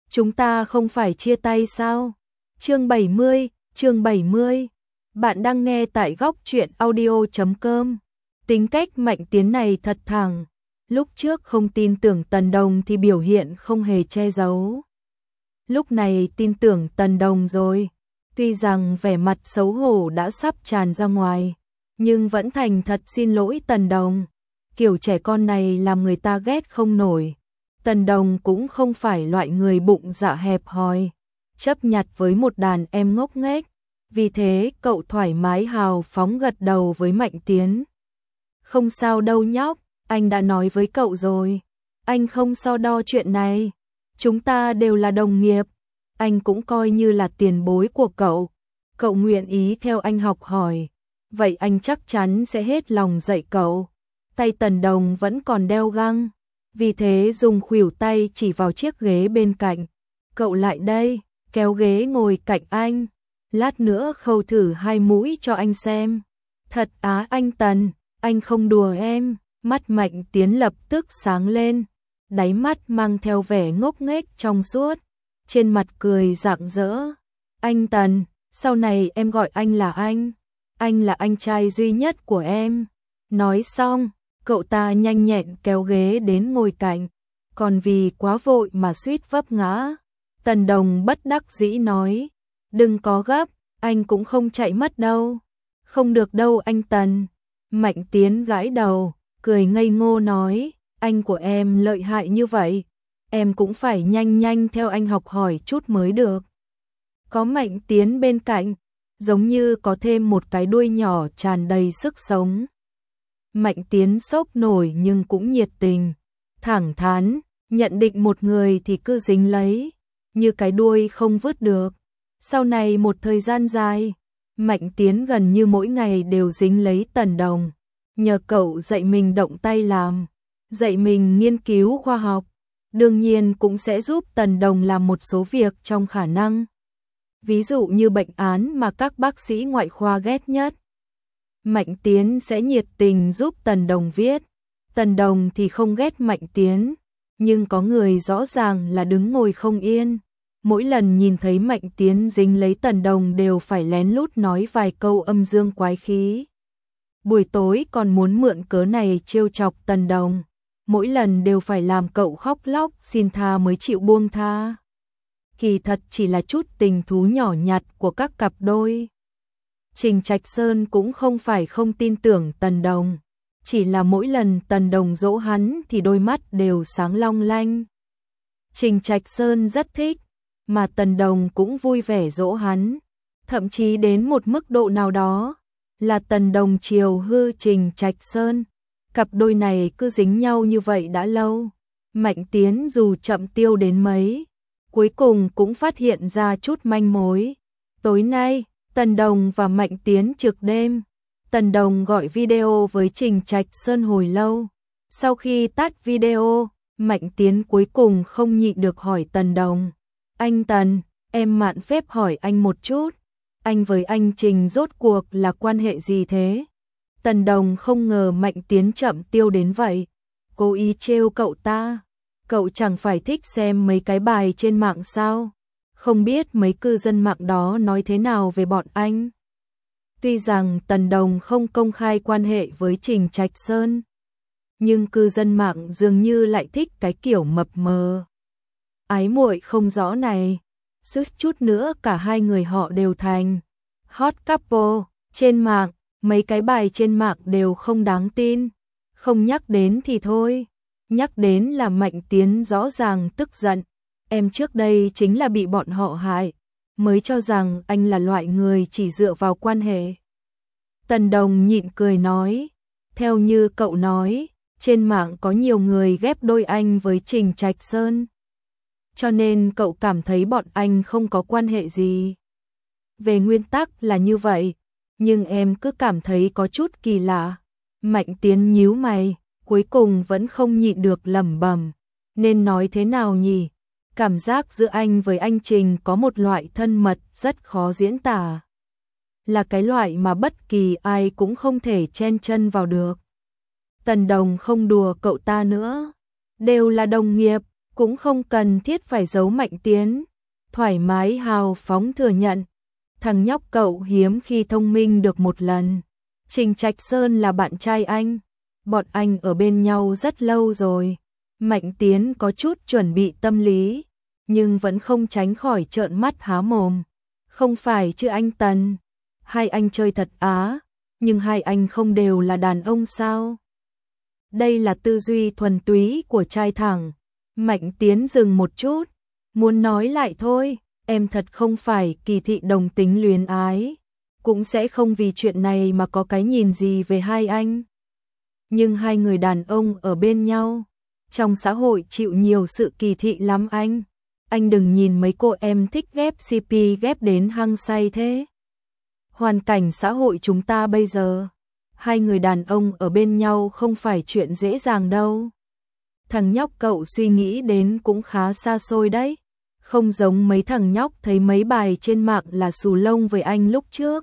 chúng ta không phải chia tay sao? Chương 70. Bạn đang nghe tại góc truyện audio.com. Tính cách Mạnh Tiến này thật thẳng. Lúc trước không tin tưởng Tần Đồng thì biểu hiện không hề che giấu. Lúc này tin tưởng Tần Đồng rồi. Tuy rằng vẻ mặt xấu hổ đã sắp tràn ra ngoài, nhưng vẫn thành thật xin lỗi Tần Đồng. Kiểu trẻ con này làm người ta ghét không nổi. Tần Đồng cũng không phải loại người bụng dạ hẹp hòi, chấp nhặt với một đàn em ngốc nghếch. Vì thế cậu thoải mái hào phóng gật đầu với Mạnh Tiến. Không sao đâu nhóc, anh đã nói với cậu rồi. Anh không so đo chuyện này. Chúng ta đều là đồng nghiệp. Anh cũng coi như là tiền bối của cậu. Cậu nguyện ý theo anh học hỏi. Vậy anh chắc chắn sẽ hết lòng dạy cậu. Tay Tần Đồng vẫn còn đeo găng. Vì thế dùng khuỷu tay chỉ vào chiếc ghế bên cạnh. Cậu lại đây, kéo ghế ngồi cạnh anh. Lát nữa khâu thử 2 mũi cho anh xem. Thật á anh Tần, anh không đùa em. Mắt Mạnh Tiến lập tức sáng lên. Đáy mắt mang theo vẻ ngốc nghếch trong suốt. Trên mặt cười rạng rỡ. Anh Tần, sau này em gọi anh là anh. Anh là anh trai duy nhất của em. Nói xong, cậu ta nhanh nhẹn kéo ghế đến ngồi cạnh. Còn vì quá vội mà suýt vấp ngã, Tần Đồng bất đắc dĩ nói. Đừng có gấp, anh cũng không chạy mất đâu. Không được đâu anh Tần. Mạnh Tiến gãi đầu, cười ngây ngô nói. Anh của em lợi hại như vậy, em cũng phải nhanh nhanh theo anh học hỏi chút mới được. Có Mạnh Tiến bên cạnh, giống như có thêm một cái đuôi nhỏ tràn đầy sức sống. Mạnh Tiến sốc nổi nhưng cũng nhiệt tình, thẳng thắn, nhận định một người thì cứ dính lấy, như cái đuôi không vứt được. Sau này một thời gian dài, Mạnh Tiến gần như mỗi ngày đều dính lấy Tần Đồng, nhờ cậu dạy mình động tay làm, dạy mình nghiên cứu khoa học, đương nhiên cũng sẽ giúp Tần Đồng làm một số việc trong khả năng. Ví dụ như bệnh án mà các bác sĩ ngoại khoa ghét nhất. Mạnh Tiến sẽ nhiệt tình giúp Tần Đồng viết. Tần Đồng thì không ghét Mạnh Tiến, nhưng có người rõ ràng là đứng ngồi không yên. Mỗi lần nhìn thấy Mạnh Tiến dính lấy Tần Đồng đều phải lén lút nói vài câu âm dương quái khí. Buổi tối còn muốn mượn cớ này trêu chọc Tần Đồng. Mỗi lần đều phải làm cậu khóc lóc xin tha mới chịu buông tha. Kỳ thật chỉ là chút tình thú nhỏ nhặt của các cặp đôi. Trình Trạch Sơn cũng không phải không tin tưởng Tần Đồng, chỉ là mỗi lần Tần Đồng dỗ hắn thì đôi mắt đều sáng long lanh. Trình Trạch Sơn rất thích, mà Tần Đồng cũng vui vẻ dỗ hắn, thậm chí đến một mức độ nào đó là Tần Đồng chiều hư Trình Trạch Sơn. Cặp đôi này cứ dính nhau như vậy đã lâu. Mạnh Tiến dù chậm tiêu đến mấy, cuối cùng cũng phát hiện ra chút manh mối. Tối nay, Tần Đồng và Mạnh Tiến trực đêm. Tần Đồng gọi video với Trình Trạch Sơn hồi lâu. Sau khi tắt video, Mạnh Tiến cuối cùng không nhịn được hỏi Tần Đồng. Anh Tần, em mạn phép hỏi anh một chút. Anh với anh Trình rốt cuộc là quan hệ gì thế? Tần Đồng không ngờ Mạnh Tiến chậm tiêu đến vậy. Cố ý trêu cậu ta. Cậu chẳng phải thích xem mấy cái bài trên mạng sao? Không biết mấy cư dân mạng đó nói thế nào về bọn anh. Tuy rằng Tần Đồng không công khai quan hệ với Trình Trạch Sơn, nhưng cư dân mạng dường như lại thích cái kiểu mập mờ, ái muội không rõ này. Suýt chút nữa cả hai người họ đều thành hot couple trên mạng. Mấy cái bài trên mạng đều không đáng tin. Không nhắc đến thì thôi, nhắc đến là Mạnh Tiến rõ ràng tức giận. Em trước đây chính là bị bọn họ hại, mới cho rằng anh là loại người chỉ dựa vào quan hệ. Tần Đồng nhịn cười nói, theo như cậu nói, trên mạng có nhiều người ghép đôi anh với Trình Trạch Sơn, cho nên cậu cảm thấy bọn anh không có quan hệ gì. Về nguyên tắc là như vậy, nhưng em cứ cảm thấy có chút kỳ lạ. Mạnh Tiến nhíu mày, cuối cùng vẫn không nhịn được lẩm bẩm, nên nói thế nào nhỉ? Cảm giác giữa anh với anh Trình có một loại thân mật rất khó diễn tả. Là cái loại mà bất kỳ ai cũng không thể chen chân vào được. Tần Đồng không đùa cậu ta nữa. Đều là đồng nghiệp, cũng không cần thiết phải giấu Mạnh Tiến, thoải mái hào phóng thừa nhận. Thằng nhóc cậu hiếm khi thông minh được một lần. Trình Trạch Sơn là bạn trai anh, bọn anh ở bên nhau rất lâu rồi. Mạnh Tiến có chút chuẩn bị tâm lý, nhưng vẫn không tránh khỏi trợn mắt há mồm. Không phải chứ anh Tần, hai anh chơi thật á, nhưng hai anh không đều là đàn ông sao? Đây là tư duy thuần túy của trai thẳng. Mạnh Tiến dừng một chút, muốn nói lại thôi, em thật không phải kỳ thị đồng tính luyến ái, cũng sẽ không vì chuyện này mà có cái nhìn gì về hai anh. Nhưng hai người đàn ông ở bên nhau, trong xã hội chịu nhiều sự kỳ thị lắm anh. Anh đừng nhìn mấy cô em thích ghép CP ghép đến hăng say thế. Hoàn cảnh xã hội chúng ta bây giờ, hai người đàn ông ở bên nhau không phải chuyện dễ dàng đâu. Thằng nhóc cậu suy nghĩ đến cũng khá xa xôi đấy. Không giống mấy thằng nhóc thấy mấy bài trên mạng là xù lông với anh lúc trước.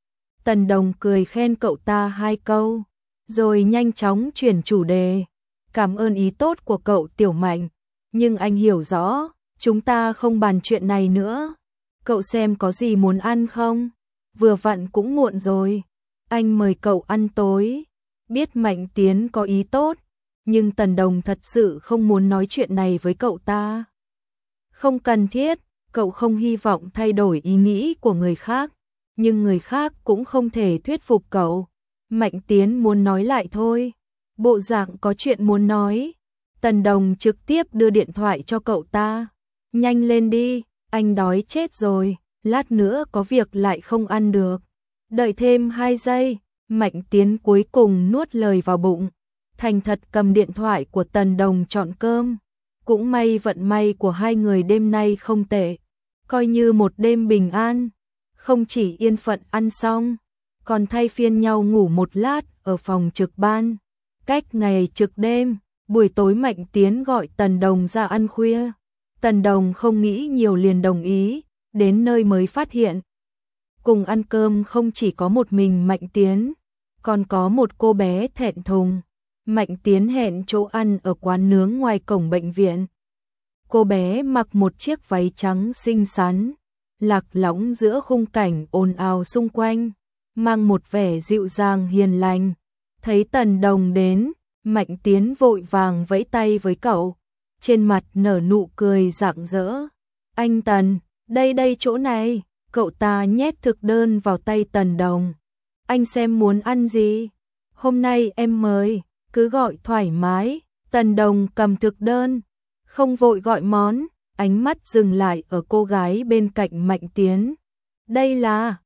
Tần Đồng cười khen cậu ta hai câu, rồi nhanh chóng chuyển chủ đề. Cảm ơn ý tốt của cậu Tiểu Mạnh, nhưng anh hiểu rõ, chúng ta không bàn chuyện này nữa. Cậu xem có gì muốn ăn không? Vừa vặn cũng muộn rồi. Anh mời cậu ăn tối. Biết Mạnh Tiến có ý tốt, nhưng Tần Đồng thật sự không muốn nói chuyện này với cậu ta. Không cần thiết, cậu không hy vọng thay đổi ý nghĩ của người khác, nhưng người khác cũng không thể thuyết phục cậu. Mạnh Tiến muốn nói lại thôi, bộ dạng có chuyện muốn nói. Tần Đồng trực tiếp đưa điện thoại cho cậu ta. Nhanh lên đi, anh đói chết rồi, lát nữa có việc lại không ăn được. Đợi thêm 2 giây, Mạnh Tiến cuối cùng nuốt lời vào bụng, thành thật cầm điện thoại của Tần Đồng chọn cơm. Cũng may vận may của hai người đêm nay không tệ, coi như một đêm bình an, không chỉ yên phận ăn xong, còn thay phiên nhau ngủ một lát ở phòng trực ban. Cách ngày trực đêm, buổi tối Mạnh Tiến gọi Tần Đồng ra ăn khuya. Tần Đồng không nghĩ nhiều liền đồng ý, đến nơi mới phát hiện. Cùng ăn cơm không chỉ có một mình Mạnh Tiến, còn có một cô bé thẹn thùng. Mạnh Tiến hẹn chỗ ăn ở quán nướng ngoài cổng bệnh viện. Cô bé mặc một chiếc váy trắng xinh xắn, lạc lõng giữa khung cảnh ồn ào xung quanh, mang một vẻ dịu dàng hiền lành. Thấy Tần Đồng đến, Mạnh Tiến vội vàng vẫy tay với cậu, trên mặt nở nụ cười rạng rỡ. Anh Tần, đây chỗ này. Cậu ta nhét thực đơn vào tay Tần Đồng. Anh xem muốn ăn gì? Hôm nay em mời, cứ gọi thoải mái. Tần Đồng cầm thực đơn, không vội gọi món, ánh mắt dừng lại ở cô gái bên cạnh Mạnh Tiến. Đây là,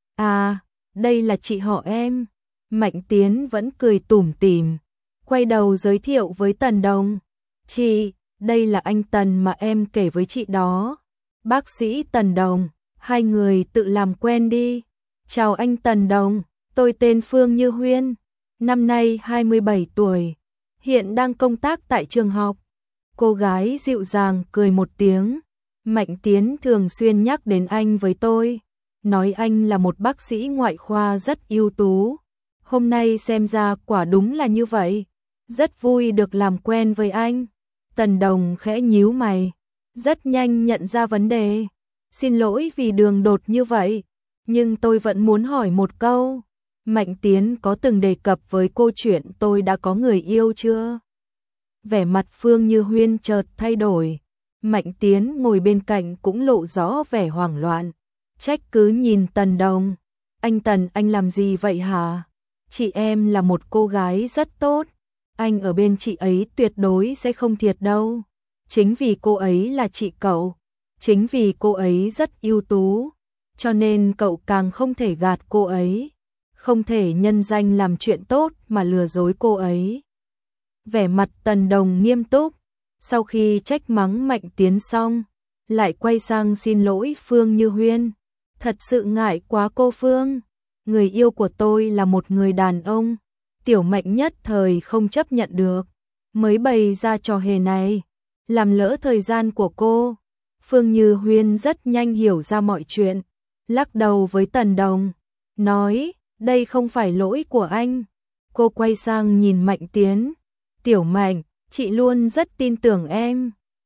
đây là chị họ em. Mạnh Tiến vẫn cười tủm tỉm, quay đầu giới thiệu với Tần Đồng. Chị, đây là anh Tần mà em kể với chị đó. Bác sĩ Tần Đồng. Hai người tự làm quen đi. Chào anh Tần Đồng, tôi tên Phương Như Huyên, năm nay 27 tuổi, hiện đang công tác tại trường học. Cô gái dịu dàng cười một tiếng. Mạnh Tiến thường xuyên nhắc đến anh với tôi, nói anh là một bác sĩ ngoại khoa rất ưu tú. Hôm nay xem ra quả đúng là như vậy, rất vui được làm quen với anh. Tần Đồng khẽ nhíu mày, rất nhanh nhận ra vấn đề. Xin lỗi vì đường đột như vậy, nhưng tôi vẫn muốn hỏi một câu. Mạnh Tiến có từng đề cập với cô chuyện tôi đã có người yêu chưa? Vẻ mặt Phương Như Huyên chợt thay đổi. Mạnh Tiến ngồi bên cạnh cũng lộ rõ vẻ hoảng loạn. Trách cứ nhìn Tần Đồng. Anh Tần, anh làm gì vậy hả? Chị em là một cô gái rất tốt. Anh ở bên chị ấy tuyệt đối sẽ không thiệt đâu. Chính vì cô ấy là chị cậu. Chính vì cô ấy rất ưu tú, cho nên cậu càng không thể gạt cô ấy, không thể nhân danh làm chuyện tốt mà lừa dối cô ấy. Vẻ mặt Tần Đồng nghiêm túc, sau khi trách mắng Mạnh Tiến xong, lại quay sang xin lỗi Phương Như Huyên. Thật sự ngại quá cô Phương, người yêu của tôi là một người đàn ông. Tiểu Mạnh nhất thời không chấp nhận được, mới bày ra trò hề này, làm lỡ thời gian của cô. Phương Như Huyên rất nhanh hiểu ra mọi chuyện, lắc đầu với Tần Đồng, nói, đây không phải lỗi của anh. Cô quay sang nhìn Mạnh Tiến, Tiểu Mạnh, chị luôn rất tin tưởng em.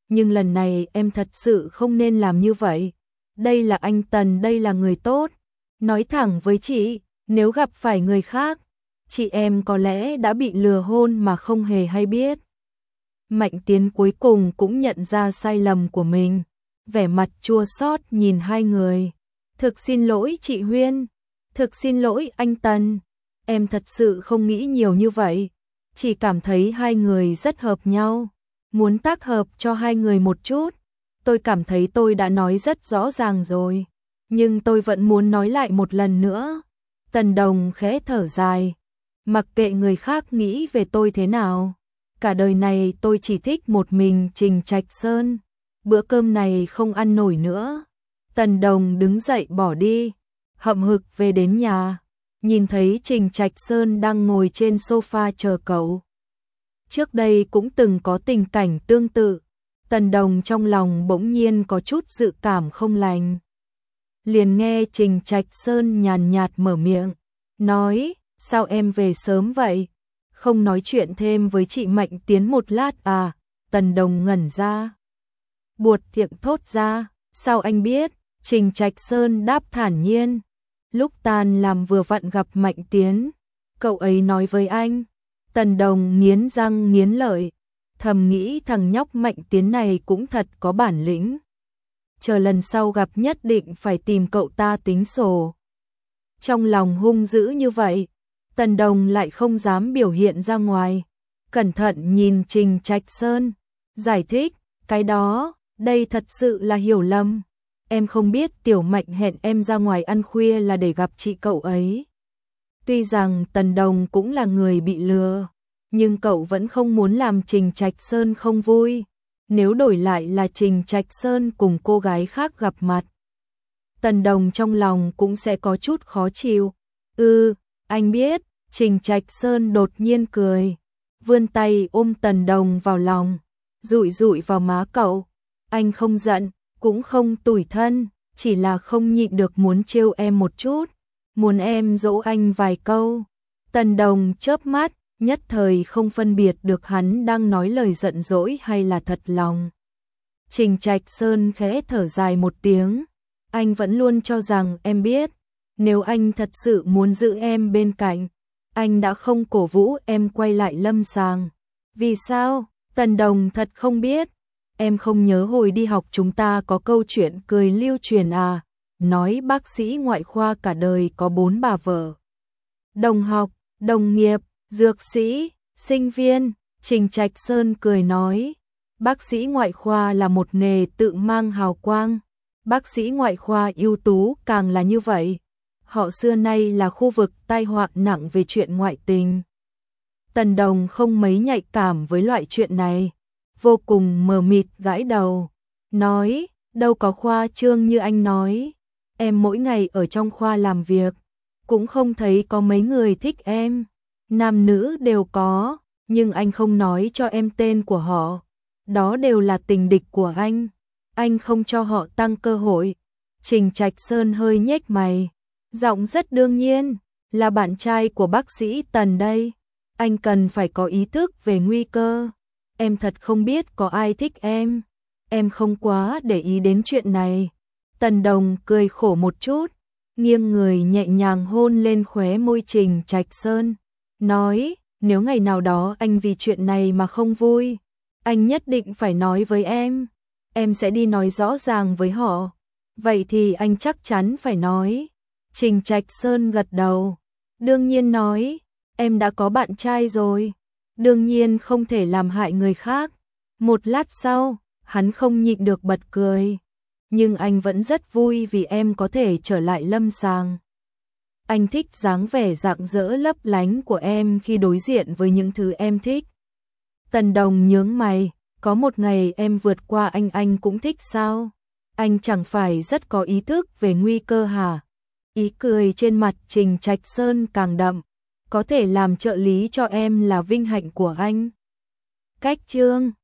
nhưng lần này em thật sự không nên làm như vậy. Đây là anh Tần, đây là người tốt. Nói thẳng với chị, nếu gặp phải người khác, chị em có lẽ đã bị lừa hôn mà không hề hay biết. Mạnh Tiến cuối cùng cũng nhận ra sai lầm của mình, vẻ mặt chua xót nhìn hai người. Thực xin lỗi chị Huyên, thực xin lỗi anh Tần, em thật sự không nghĩ nhiều như vậy, chỉ cảm thấy hai người rất hợp nhau, muốn tác hợp cho hai người một chút. Tôi cảm thấy tôi đã nói rất rõ ràng rồi, nhưng tôi vẫn muốn nói lại một lần nữa. Tần Đồng khẽ thở dài, mặc kệ người khác nghĩ về tôi thế nào, cả đời này tôi chỉ thích một mình Trình Trạch Sơn, bữa cơm này không ăn nổi nữa. Tần Đồng đứng dậy bỏ đi, hậm hực về đến nhà, nhìn thấy Trình Trạch Sơn đang ngồi trên sofa chờ cậu. Trước đây cũng từng có tình cảnh tương tự, Tần Đồng trong lòng bỗng nhiên có chút dự cảm không lành. Liền nghe Trình Trạch Sơn nhàn nhạt mở miệng, nói, sao em về sớm vậy? Không nói chuyện thêm với chị Mạnh Tiến một lát à? Tần Đồng ngẩn ra, buột miệng thốt ra, sao anh biết? Trình Trạch Sơn đáp thản nhiên, lúc tan làm vừa vặn gặp Mạnh Tiến, cậu ấy nói với anh. Tần Đồng nghiến răng nghiến lợi, thầm nghĩ thằng nhóc Mạnh Tiến này cũng thật có bản lĩnh. Chờ lần sau gặp nhất định phải tìm cậu ta tính sổ. Trong lòng hung dữ như vậy, Tần Đồng lại không dám biểu hiện ra ngoài. Cẩn thận nhìn Trình Trạch Sơn, giải thích, cái đó, đây thật sự là hiểu lầm. Em không biết Tiểu Mạnh hẹn em ra ngoài ăn khuya là để gặp chị cậu ấy. Tuy rằng Tần Đồng cũng là người bị lừa, nhưng cậu vẫn không muốn làm Trình Trạch Sơn không vui. Nếu đổi lại là Trình Trạch Sơn cùng cô gái khác gặp mặt, Tần Đồng trong lòng cũng sẽ có chút khó chịu. Anh biết. Trình Trạch Sơn đột nhiên cười, vươn tay ôm Tần Đồng vào lòng, dụi dụi vào má cậu. Anh không giận, cũng không tủi thân, chỉ là không nhịn được muốn trêu em một chút, muốn em dỗ anh vài câu. Tần Đồng chớp mắt, nhất thời không phân biệt được hắn đang nói lời giận dỗi hay là thật lòng. Trình Trạch Sơn khẽ thở dài một tiếng, anh vẫn luôn cho rằng em biết, nếu anh thật sự muốn giữ em bên cạnh, anh đã không cổ vũ em quay lại lâm sàng. Vì sao? Tần Đồng thật không biết. Em không nhớ hồi đi học chúng ta có câu chuyện cười lưu truyền à, nói bác sĩ ngoại khoa cả đời có 4 bà vợ. Đồng học, đồng nghiệp, dược sĩ, sinh viên. Trình Trạch Sơn cười nói, bác sĩ ngoại khoa là một nghề tự mang hào quang, bác sĩ ngoại khoa ưu tú càng là như vậy. Họ xưa nay là khu vực tai họa nặng về chuyện ngoại tình. Tần Đồng không mấy nhạy cảm với loại chuyện này, vô cùng mờ mịt gãi đầu, nói, đâu có khoa trương như anh nói, em mỗi ngày ở trong khoa làm việc, cũng không thấy có mấy người thích em, nam nữ đều có, nhưng anh không nói cho em tên của họ, đó đều là tình địch của anh không cho họ tăng cơ hội. Trình Trạch Sơn hơi nhếch mày, giọng rất đương nhiên, là bạn trai của bác sĩ Tần đây, anh cần phải có ý thức về nguy cơ. Em thật không biết có ai thích em không quá để ý đến chuyện này. Tần Đồng cười khổ một chút, nghiêng người nhẹ nhàng hôn lên khóe môi Trình Trạch Sơn, nói, nếu ngày nào đó anh vì chuyện này mà không vui, anh nhất định phải nói với em sẽ đi nói rõ ràng với họ. Vậy thì anh chắc chắn phải nói. Trình Trạch Sơn gật đầu, đương nhiên nói, em đã có bạn trai rồi, đương nhiên không thể làm hại người khác. Một lát sau, hắn không nhịn được bật cười, nhưng anh vẫn rất vui vì em có thể trở lại lâm sàng. Anh thích dáng vẻ rạng rỡ lấp lánh của em khi đối diện với những thứ em thích. Tần Đồng nhướng mày, có một ngày em vượt qua anh cũng thích sao? Anh chẳng phải rất có ý thức về nguy cơ hả? Ý cười trên mặt Trình Trạch Sơn càng đậm, có thể làm trợ lý cho em là vinh hạnh của anh. Cách chương